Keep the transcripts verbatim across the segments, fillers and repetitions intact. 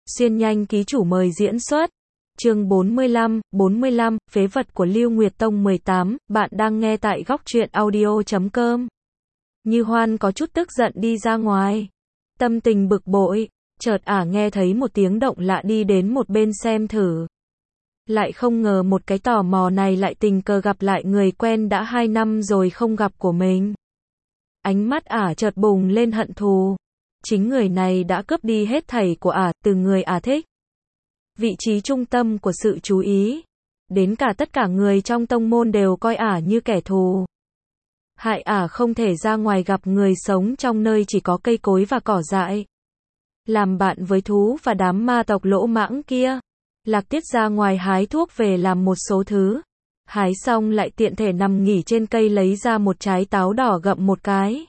Xuyên nhanh ký chủ mời diễn xuất. Chương bốn mươi lăm, bốn mươi lăm, phế vật của Lưu Nguyệt Tông mười tám, bạn đang nghe tại góc truyện audio chấm com. Như Hoan có chút tức giận đi ra ngoài. Tâm tình bực bội, chợt ả nghe thấy một tiếng động lạ đi đến một bên xem thử. Lại không ngờ một cái tò mò này lại tình cờ gặp lại người quen đã hai năm rồi không gặp của mình. Ánh mắt ả chợt bùng lên hận thù. Chính người này đã cướp đi hết thảy của ả, từ người ả thích. Vị trí trung tâm của sự chú ý. Đến cả tất cả người trong tông môn đều coi ả như kẻ thù. Hại ả không thể ra ngoài gặp người sống trong nơi chỉ có cây cối và cỏ dại. Làm bạn với thú và đám ma tộc lỗ mãng kia. Lạc Tiết ra ngoài hái thuốc về làm một số thứ. Hái xong lại tiện thể nằm nghỉ trên cây lấy ra một trái táo đỏ gặm một cái.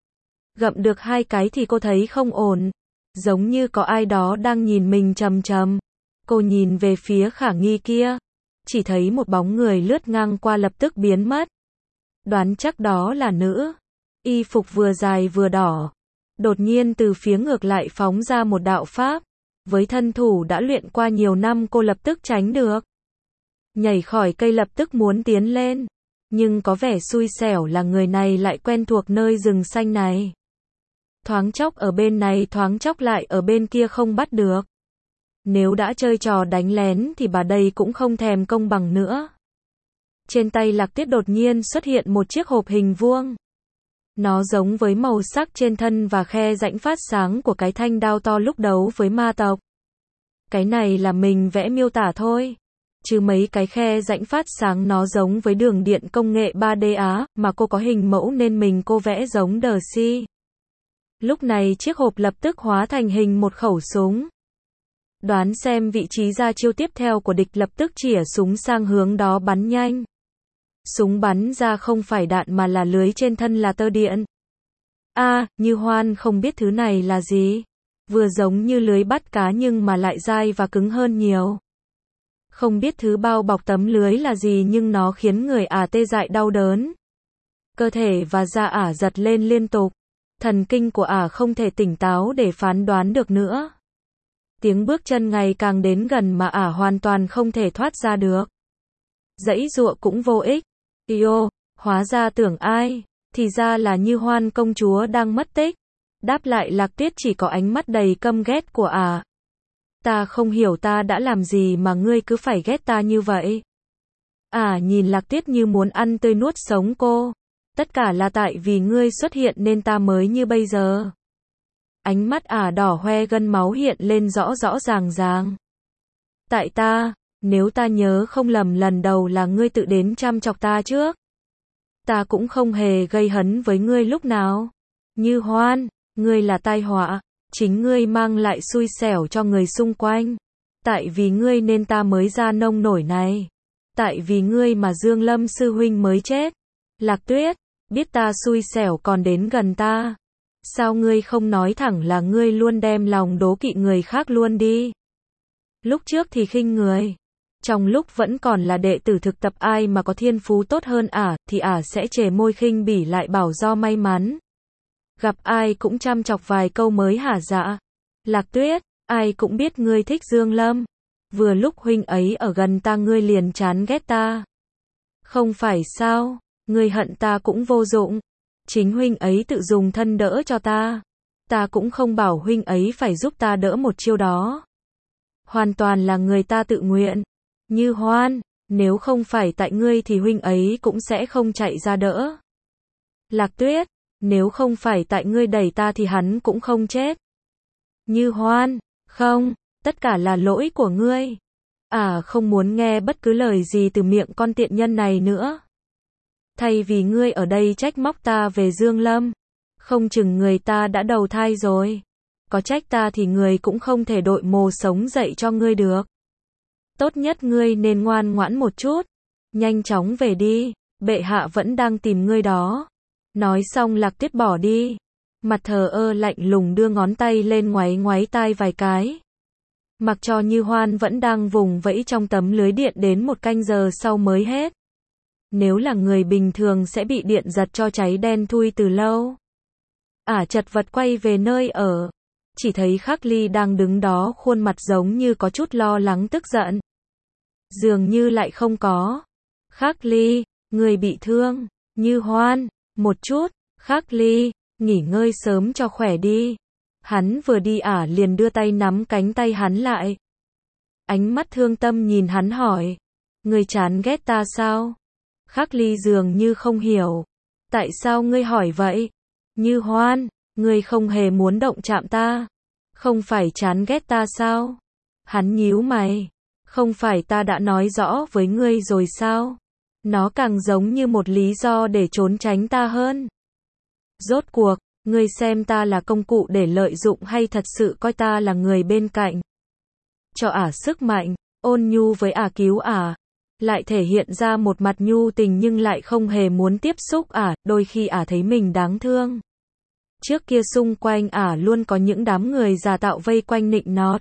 Gặm được hai cái thì cô thấy không ổn. Giống như có ai đó đang nhìn mình chằm chằm. Cô nhìn về phía khả nghi kia. Chỉ thấy một bóng người lướt ngang qua lập tức biến mất. Đoán chắc đó là nữ. Y phục vừa dài vừa đỏ. Đột nhiên từ phía ngược lại phóng ra một đạo pháp. Với thân thủ đã luyện qua nhiều năm cô lập tức tránh được. Nhảy khỏi cây lập tức muốn tiến lên. Nhưng có vẻ xui xẻo là người này lại quen thuộc nơi rừng xanh này. Thoáng chốc ở bên này thoáng chốc lại ở bên kia không bắt được. Nếu đã chơi trò đánh lén thì bà đây cũng không thèm công bằng nữa. Trên tay Lạc Tiết đột nhiên xuất hiện một chiếc hộp hình vuông. Nó giống với màu sắc trên thân và khe rãnh phát sáng của cái thanh đao to lúc đấu với ma tộc. Cái này là mình vẽ miêu tả thôi. Chứ mấy cái khe rãnh phát sáng nó giống với đường điện công nghệ ba D Á, mà cô có hình mẫu nên mình cô vẽ giống đờ si. Lúc này chiếc hộp lập tức hóa thành hình một khẩu súng. Đoán xem vị trí ra chiêu tiếp theo của địch, lập tức chĩa súng sang hướng đó bắn nhanh. Súng bắn ra không phải đạn mà là lưới trên thân là tơ điện. A, à, Như Hoan không biết thứ này là gì. Vừa giống như lưới bắt cá nhưng mà lại dai và cứng hơn nhiều. Không biết thứ bao bọc tấm lưới là gì nhưng nó khiến người ả tê dại đau đớn. Cơ thể và da ả giật lên liên tục. Thần kinh của ả không thể tỉnh táo để phán đoán được nữa. Tiếng bước chân ngày càng đến gần mà ả hoàn toàn không thể thoát ra được. Giãy giụa cũng vô ích. Yêu, hóa ra tưởng ai, thì ra là Như Hoan công chúa đang mất tích. Đáp lại Lạc Tiết chỉ có ánh mắt đầy căm ghét của ả. Ta không hiểu ta đã làm gì mà ngươi cứ phải ghét ta như vậy. Ả nhìn Lạc Tiết như muốn ăn tươi nuốt sống cô. Tất cả là tại vì ngươi xuất hiện nên ta mới như bây giờ. Ánh mắt ả đỏ hoe gân máu hiện lên rõ rõ ràng ràng. Tại ta, nếu ta nhớ không lầm lần đầu là ngươi tự đến chăm chọc ta trước. Ta cũng không hề gây hấn với ngươi lúc nào. Như Hoan, ngươi là tai họa, chính ngươi mang lại xui xẻo cho người xung quanh. Tại vì ngươi nên ta mới ra nông nổi này. Tại vì ngươi mà Dương Lâm sư huynh mới chết. Lạc Tuyết, biết ta xui xẻo còn đến gần ta. Sao ngươi không nói thẳng là ngươi luôn đem lòng đố kỵ người khác luôn đi. Lúc trước thì khinh người. Trong lúc vẫn còn là đệ tử thực tập ai mà có thiên phú tốt hơn ả, thì ả sẽ chề môi khinh bỉ lại bảo do may mắn. Gặp ai cũng chăm chọc vài câu mới hả dạ. Lạc Tuyết, ai cũng biết ngươi thích Dương Lâm. Vừa lúc huynh ấy ở gần ta ngươi liền chán ghét ta. Không phải sao, ngươi hận ta cũng vô dụng. Chính huynh ấy tự dùng thân đỡ cho ta. Ta cũng không bảo huynh ấy phải giúp ta đỡ một chiêu đó. Hoàn toàn là người ta tự nguyện. Như Hoan, nếu không phải tại ngươi thì huynh ấy cũng sẽ không chạy ra đỡ. Lạc Tuyết, nếu không phải tại ngươi đẩy ta thì hắn cũng không chết. Như Hoan, không, tất cả là lỗi của ngươi. À, không muốn nghe bất cứ lời gì từ miệng con tiện nhân này nữa. Thay vì ngươi ở đây trách móc ta về Dương Lâm, không chừng người ta đã đầu thai rồi. Có trách ta thì người cũng không thể đội mồ sống dậy cho ngươi được. Tốt nhất ngươi nên ngoan ngoãn một chút. Nhanh chóng về đi, bệ hạ vẫn đang tìm ngươi đó. Nói xong Lạc Tiết bỏ đi. Mặt thờ ơ lạnh lùng đưa ngón tay lên ngoáy ngoáy tai vài cái. Mặc cho Như Hoan vẫn đang vùng vẫy trong tấm lưới điện đến một canh giờ sau mới hết. Nếu là người bình thường sẽ bị điện giật cho cháy đen thui từ lâu. Ả chật vật quay về nơi ở. chỉ thấy Khắc Ly đang đứng đó khuôn mặt giống như có chút lo lắng tức giận. Dường như lại không có. Khắc Ly, người bị thương. Như Hoan, một chút. Khắc Ly, nghỉ ngơi sớm cho khỏe đi. Hắn vừa đi ả liền đưa tay nắm cánh tay hắn lại. Ánh mắt thương tâm nhìn hắn hỏi. Ngươi chán ghét ta sao? Khắc Ly dường như không hiểu. Tại sao ngươi hỏi vậy? Như Hoan, ngươi không hề muốn động chạm ta. Không phải chán ghét ta sao? Hắn nhíu mày. Không phải ta đã nói rõ với ngươi rồi sao? Nó càng giống như một lý do để trốn tránh ta hơn. Rốt cuộc, ngươi xem ta là công cụ để lợi dụng hay thật sự coi ta là người bên cạnh? Cho ả sức mạnh, ôn nhu với ả cứu ả. Lại thể hiện ra một mặt nhu tình nhưng lại không hề muốn tiếp xúc ả, đôi khi ả thấy mình đáng thương. Trước kia xung quanh ả luôn có những đám người giả tạo vây quanh nịnh nọt.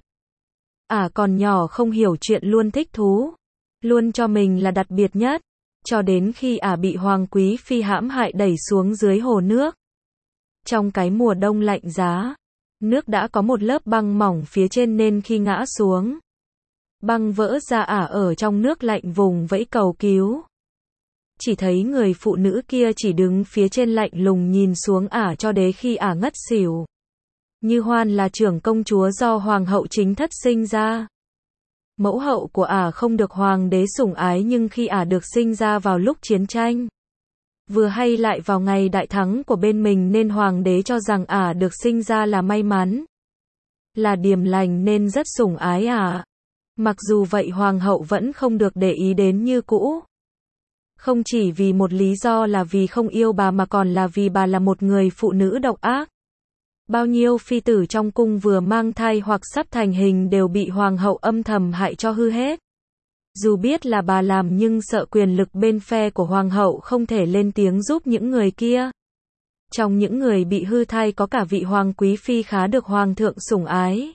Ả còn nhỏ không hiểu chuyện luôn thích thú. Luôn cho mình là đặc biệt nhất. Cho đến khi ả bị Hoàng Quý Phi hãm hại đẩy xuống dưới hồ nước. Trong cái mùa đông lạnh giá, nước đã có một lớp băng mỏng phía trên nên khi ngã xuống, băng vỡ ra ả ở trong nước lạnh vùng vẫy cầu cứu. Chỉ thấy người phụ nữ kia chỉ đứng phía trên lạnh lùng nhìn xuống ả cho đến khi ả ngất xỉu. Như Hoan là trưởng công chúa do hoàng hậu chính thất sinh ra. Mẫu hậu của ả không được hoàng đế sủng ái nhưng khi ả được sinh ra vào lúc chiến tranh, vừa hay lại vào ngày đại thắng của bên mình nên hoàng đế cho rằng ả được sinh ra là may mắn, là điềm lành nên rất sủng ái ả. Mặc dù vậy hoàng hậu vẫn không được để ý đến như cũ. Không chỉ vì một lý do là vì không yêu bà mà còn là vì bà là một người phụ nữ độc ác. Bao nhiêu phi tử trong cung vừa mang thai hoặc sắp thành hình đều bị hoàng hậu âm thầm hại cho hư hết. Dù biết là bà làm nhưng sợ quyền lực bên phe của hoàng hậu không thể lên tiếng giúp những người kia. Trong những người bị hư thai có cả vị hoàng quý phi khá được hoàng thượng sủng ái.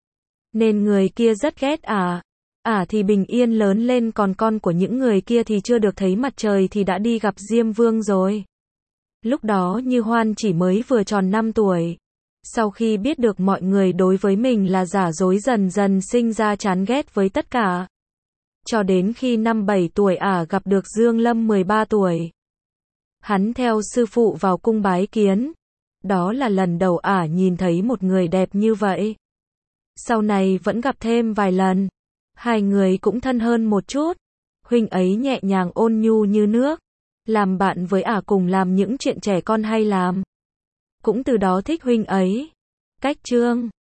Nên người kia rất ghét ả. Ả thì bình yên lớn lên còn con của những người kia thì chưa được thấy mặt trời thì đã đi gặp Diêm Vương rồi. Lúc đó Như Hoan chỉ mới vừa tròn năm tuổi. Sau khi biết được mọi người đối với mình là giả dối dần dần sinh ra chán ghét với tất cả. Cho đến khi năm bảy tuổi ả gặp được Dương Lâm mười ba tuổi. Hắn theo sư phụ vào cung bái kiến. Đó là lần đầu ả nhìn thấy một người đẹp như vậy. Sau này vẫn gặp thêm vài lần. Hai người cũng thân hơn một chút. Huynh ấy nhẹ nhàng ôn nhu như nước. Làm bạn với ả cùng làm những chuyện trẻ con hay làm. Cũng từ đó thích huynh ấy. Cách chương